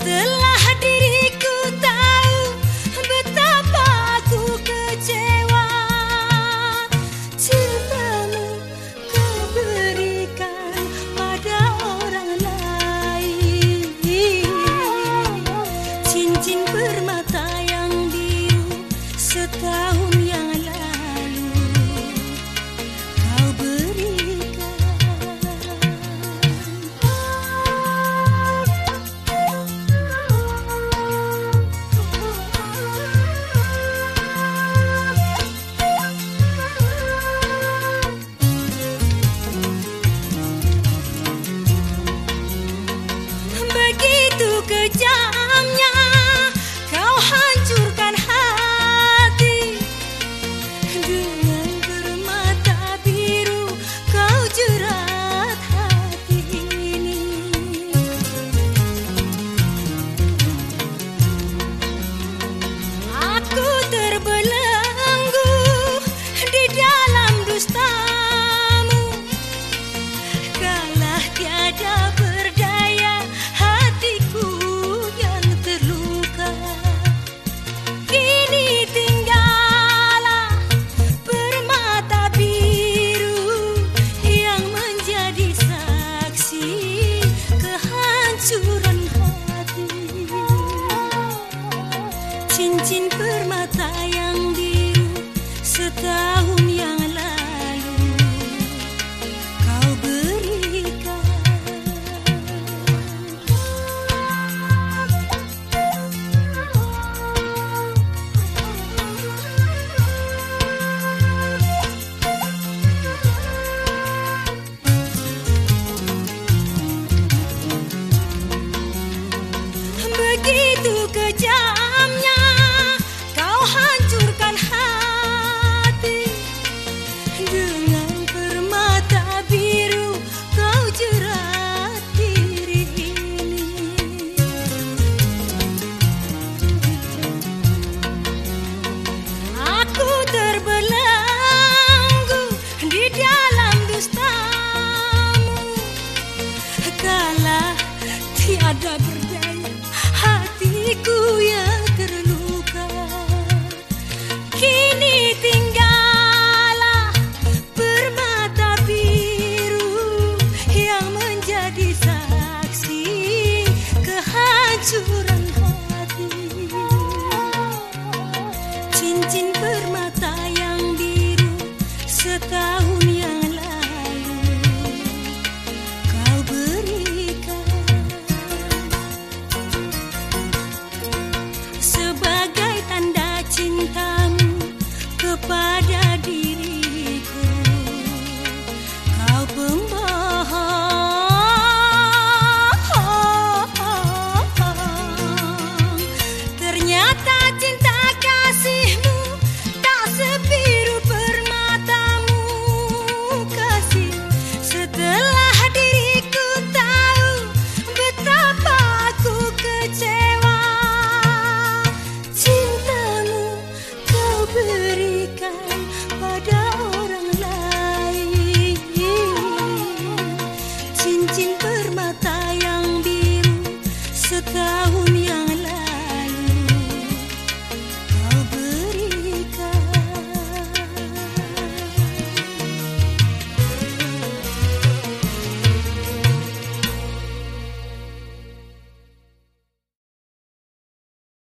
Setelah diriku tahu betapa aku kecewa, cintamu kau berikan pada orang lain. Cincin permata yang biru setahun yang lalu kau berikan. Begitu kejamnya kau hancurkan hati, dengan permata biru kau jerat hati ini. Aku terbelenggu di dalam dustamu, kalah tiada berdaya hatiku yang terluka. Kini tinggallah permata biru yang menjadi saksi kehancuran hati. Cincin permata yang biru setahun yang lalu kau berikan. Begitu kejam